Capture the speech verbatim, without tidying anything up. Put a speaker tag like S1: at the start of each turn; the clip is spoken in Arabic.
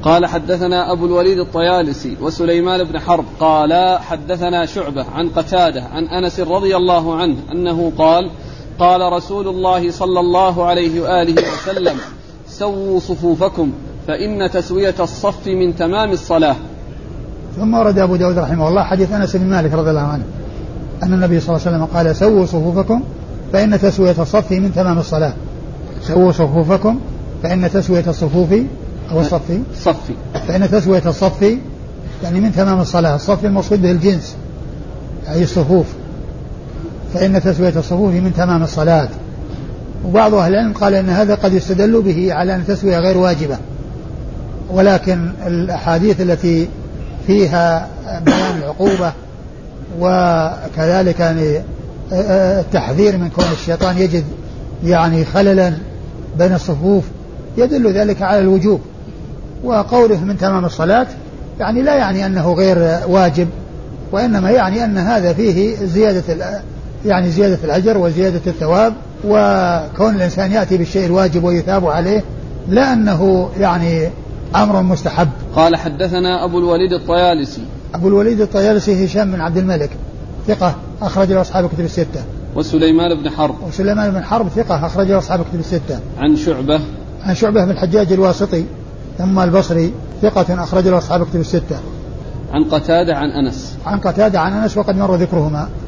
S1: قال حدثنا أبو الوليد الطيالسي وسليمان بن حرب قال حدثنا شعبة عن قتادة عن أنس رضي الله عنه أنه قال قال رسول الله صلى الله عليه وآله وسلم سووا صفوفكم فإن تسوية الصف من تمام الصلاة.
S2: ثم ورد أبو داود رحمه الله حديث أنس بن مالك رضي الله عنه أن النبي صلى الله عليه وسلم قال سووا صفوفكم فإن تسوية الصف من تمام الصلاة. سووا صفوفكم فإن تسوية الصفوف أو الصف
S1: صفي
S2: فإن تسوية الصف يعني من تمام الصلاة. الصف المقصود به الجنس أي الصفوف، فإن تسوية الصفوف من تمام الصلاة. وبعض أهل العلم قال إن هذا قد يستدل به على أن التسوية غير واجبة، ولكن الأحاديث التي فيها بيان العقوبة وكذلك يعني التحذير من كون الشيطان يجد يعني خللا بين الصفوف يدل ذلك على الوجوب. وقوله من تمام الصلاة يعني لا يعني أنه غير واجب، وإنما يعني أن هذا فيه زيادة يعني زيادة الأجر وزيادة الثواب، وكون الإنسان يأتي بالشيء الواجب ويثاب عليه لا أنه يعني أمر مستحب.
S1: قال حدثنا أبو الوليد الطيالسي
S2: أبو الوليد الطيالسي هشام بن عبد الملك ثقة أخرج له أصحاب الكتب الستة.
S1: وسليمان بن حرب
S2: وسليمان بن حرب ثقة أخرج له أصحاب الكتب الستة.
S1: عن شعبة
S2: عن شعبة بن الحجاج الواسطي ثم البصري ثقة أخرج له أصحاب الكتب الستة.
S1: عن قتادة عن أنس
S2: عن قتادة عن أنس وقد مر ذكرهما.